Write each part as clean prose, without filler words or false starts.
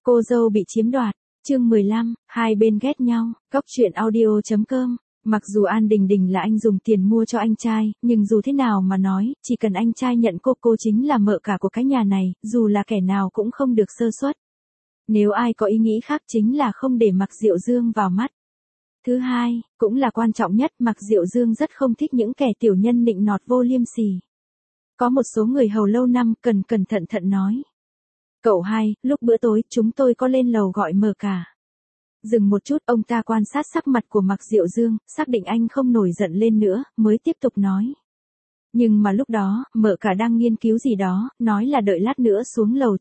Cô dâu bị chiếm đoạt, chương 15, hai bên ghét nhau, Cóc truyện audio.com. Mặc dù An Đình Đình là anh dùng tiền mua cho anh trai, nhưng dù thế nào mà nói, chỉ cần anh trai nhận cô chính là mợ cả của cái nhà này, dù là kẻ nào cũng không được sơ suất. Nếu ai có ý nghĩ khác chính là không để Mạc Diệu Dương vào mắt. Thứ hai, cũng là quan trọng nhất, Mạc Diệu Dương rất không thích những kẻ tiểu nhân nịnh nọt vô liêm sỉ. Có một số người hầu lâu năm cần cẩn thận nói. Cậu hai, lúc bữa tối chúng tôi có lên lầu gọi mợ cả. Dừng một chút, ông ta quan sát sắc mặt của Mạc Diệu Dương, xác định anh không nổi giận lên nữa, mới tiếp tục nói. Nhưng mà lúc đó, mợ cả đang nghiên cứu gì đó, nói là đợi lát nữa xuống lầu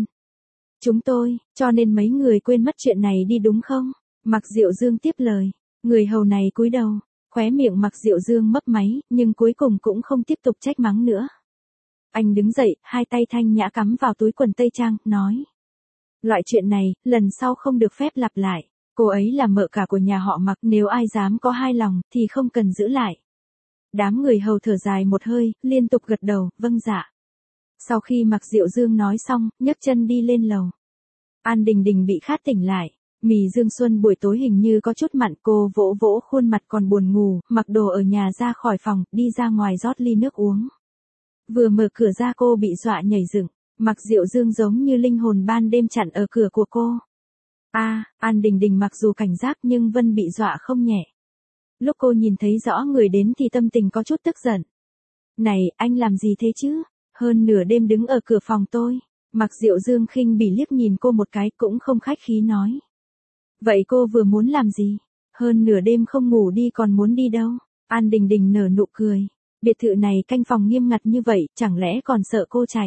cho nên mấy người quên mất chuyện này đi đúng không? Mạc Diệu Dương tiếp lời. Người hầu này cúi đầu, khóe miệng Mạc Diệu Dương mấp máy, nhưng cuối cùng cũng không tiếp tục trách mắng nữa. Anh đứng dậy, hai tay thanh nhã cắm vào túi quần tây trang, nói. Loại chuyện này, lần sau không được phép lặp lại. Cô ấy là mợ cả của nhà họ Mạc, nếu ai dám có hai lòng, thì không cần giữ lại. Đám người hầu thở dài một hơi, liên tục gật đầu, vâng dạ. Sau khi Mạc Diệu Dương nói xong, nhấc chân đi lên lầu. An Đình Đình bị khát tỉnh lại. Mì Dương Xuân buổi tối hình như có chút mặn, cô vỗ vỗ khuôn mặt còn buồn ngủ, mặc đồ ở nhà ra khỏi phòng, đi ra ngoài rót ly nước uống. Vừa mở cửa ra cô bị dọa nhảy dựng. Mạc Diệu Dương giống như linh hồn ban đêm chặn ở cửa của cô. An Đình Đình mặc dù cảnh giác nhưng Vân bị dọa không nhẹ. Lúc cô nhìn thấy rõ người đến thì tâm tình có chút tức giận. Này, anh làm gì thế chứ? Hơn nửa đêm đứng ở cửa phòng tôi. Mạc Diệu Dương khinh bỉ liếc nhìn cô một cái, cũng không khách khí nói. Vậy cô vừa muốn làm gì? Hơn nửa đêm không ngủ đi còn muốn đi đâu? An Đình Đình nở nụ cười. Biệt thự này canh phòng nghiêm ngặt như vậy, chẳng lẽ còn sợ cô chạy?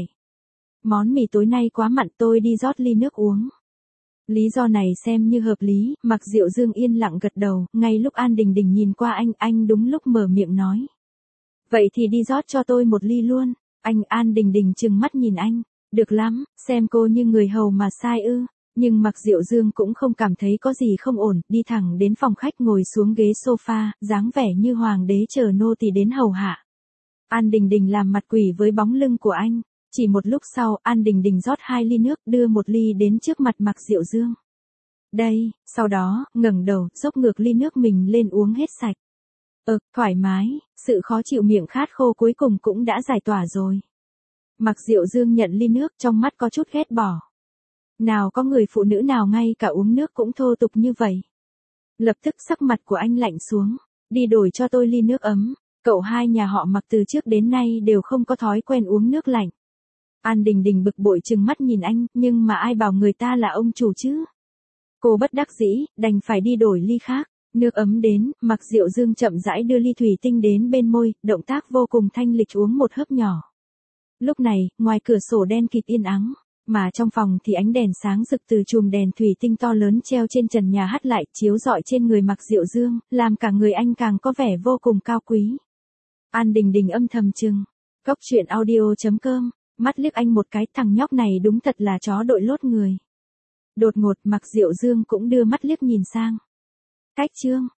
Món mì tối nay quá mặn, tôi đi rót ly nước uống. Lý do này xem như hợp lý, Mạc Diệu Dương yên lặng gật đầu, ngay lúc An Đình Đình nhìn qua anh đúng lúc mở miệng nói. Vậy thì đi rót cho tôi một ly luôn. An Đình Đình trừng mắt nhìn anh. Được lắm, xem cô như người hầu mà sai ư. Nhưng Mạc Diệu Dương cũng không cảm thấy có gì không ổn, đi thẳng đến phòng khách ngồi xuống ghế sofa, dáng vẻ như hoàng đế chờ nô tỳ đến hầu hạ. An Đình Đình làm mặt quỷ với bóng lưng của anh. Chỉ một lúc sau, An Đình Đình rót 2 ly nước, đưa một ly đến trước mặt Mạc Diệu Dương. Đây, sau đó, ngẩng đầu, dốc ngược ly nước mình lên uống hết sạch. Thoải mái, sự khó chịu miệng khát khô cuối cùng cũng đã giải tỏa rồi. Mạc Diệu Dương nhận ly nước, trong mắt có chút ghét bỏ. Nào có người phụ nữ nào ngay cả uống nước cũng thô tục như vậy. Lập tức sắc mặt của anh lạnh xuống. Đi đổi cho tôi ly nước ấm. Cậu hai nhà họ Mạc từ trước đến nay đều không có thói quen uống nước lạnh. An Đình Đình bực bội trừng mắt nhìn anh, nhưng mà ai bảo người ta là ông chủ chứ? Cô bất đắc dĩ, đành phải đi đổi ly khác. Nước ấm đến, Mạc Diệu Dương chậm rãi đưa ly thủy tinh đến bên môi, động tác vô cùng thanh lịch uống một hớp nhỏ. Lúc này, ngoài cửa sổ đen kịt yên ắng, mà trong phòng thì ánh đèn sáng rực từ chùm đèn thủy tinh to lớn treo trên trần nhà hắt lại, chiếu rọi trên người Mạc Diệu Dương, làm cả người anh càng có vẻ vô cùng cao quý. An Đình Đình âm thầm chừng. Cóc truyện audio.com. Mắt liếc anh một cái, thằng nhóc này đúng thật là chó đội lốt người. Đột ngột Mạc Diệu Dương cũng đưa mắt liếc nhìn sang. Cách chương.